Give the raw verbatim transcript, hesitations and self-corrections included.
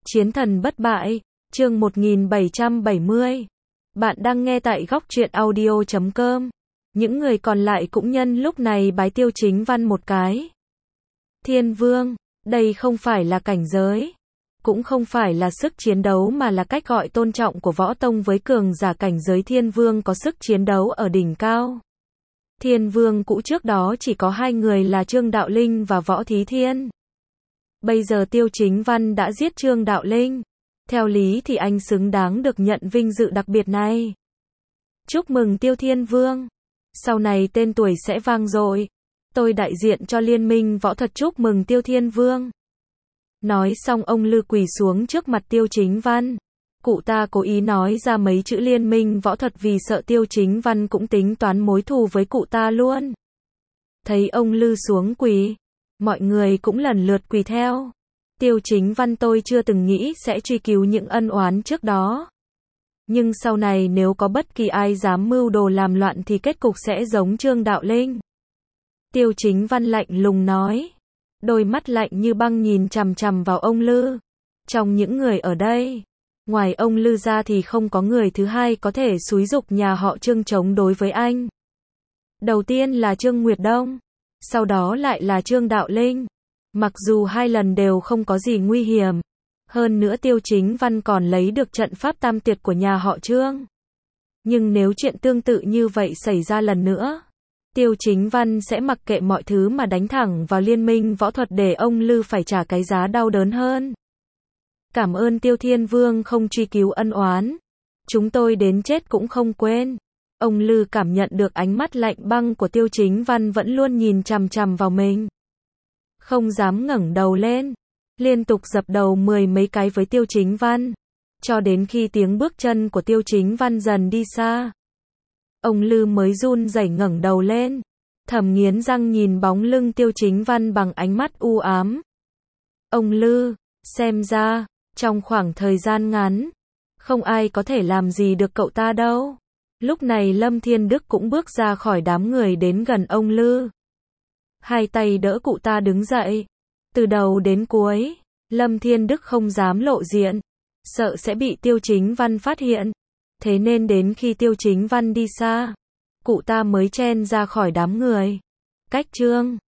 Chiến thần bất bại, chương một nghìn bảy trăm bảy mươi. Bạn đang nghe tại góc truyện audio chấm com. Những người còn lại cũng nhân lúc này bái Tiêu Chính Văn một cái. Thiên Vương, đây không phải là cảnh giới, cũng không phải là sức chiến đấu mà là cách gọi tôn trọng của võ tông với cường giả cảnh giới Thiên Vương có sức chiến đấu ở đỉnh cao. Thiên Vương cũ trước đó chỉ có hai người là Trương Đạo Linh và Võ Thí Thiên. Bây giờ Tiêu Chính Văn đã giết Trương Đạo Linh. Theo lý thì anh xứng đáng được nhận vinh dự đặc biệt này. Chúc mừng Tiêu Thiên Vương. Sau này tên tuổi sẽ vang dội. Tôi đại diện cho Liên minh võ thuật chúc mừng Tiêu Thiên Vương. Nói xong ông Lư quỳ xuống trước mặt Tiêu Chính Văn. Cụ ta cố ý nói ra mấy chữ Liên minh võ thuật vì sợ Tiêu Chính Văn cũng tính toán mối thù với cụ ta luôn. Thấy ông Lư xuống quỳ, mọi người cũng lần lượt quỳ theo. Tiêu Chính Văn tôi chưa từng nghĩ sẽ truy cứu những ân oán trước đó. Nhưng sau này nếu có bất kỳ ai dám mưu đồ làm loạn thì kết cục sẽ giống Trương Đạo Linh. Tiêu Chính Văn lạnh lùng nói. Đôi mắt lạnh như băng nhìn chằm chằm vào ông Lư. Trong những người ở đây, ngoài ông Lư ra thì không có người thứ hai có thể xúi giục nhà họ Trương chống đối với anh. Đầu tiên là Trương Nguyệt Đông, sau đó lại là Trương Đạo Linh. Mặc dù hai lần đều không có gì nguy hiểm, hơn nữa Tiêu Chính Văn còn lấy được trận pháp tam tuyệt của nhà họ Trương. Nhưng nếu chuyện tương tự như vậy xảy ra lần nữa, Tiêu Chính Văn sẽ mặc kệ mọi thứ mà đánh thẳng vào Liên minh võ thuật để ông Lư phải trả cái giá đau đớn hơn. Cảm ơn Tiêu Thiên Vương không truy cứu ân oán. Chúng tôi đến chết cũng không quên. Ông Lư cảm nhận được ánh mắt lạnh băng của Tiêu Chính Văn vẫn luôn nhìn chằm chằm vào mình. Không dám ngẩng đầu lên. Liên tục dập đầu mười mấy cái với Tiêu Chính Văn. Cho đến khi tiếng bước chân của Tiêu Chính Văn dần đi xa. Ông Lư mới run rẩy ngẩng đầu lên. Thầm nghiến răng nhìn bóng lưng Tiêu Chính Văn bằng ánh mắt u ám. Ông Lư, xem ra, trong khoảng thời gian ngắn, không ai có thể làm gì được cậu ta đâu. Lúc này Lâm Thiên Đức cũng bước ra khỏi đám người đến gần ông Lư. Hai tay đỡ cụ ta đứng dậy. Từ đầu đến cuối, Lâm Thiên Đức không dám lộ diện, sợ sẽ bị Tiêu Chính Văn phát hiện. Thế nên đến khi Tiêu Chính Văn đi xa, cụ ta mới chen ra khỏi đám người. Cách Trương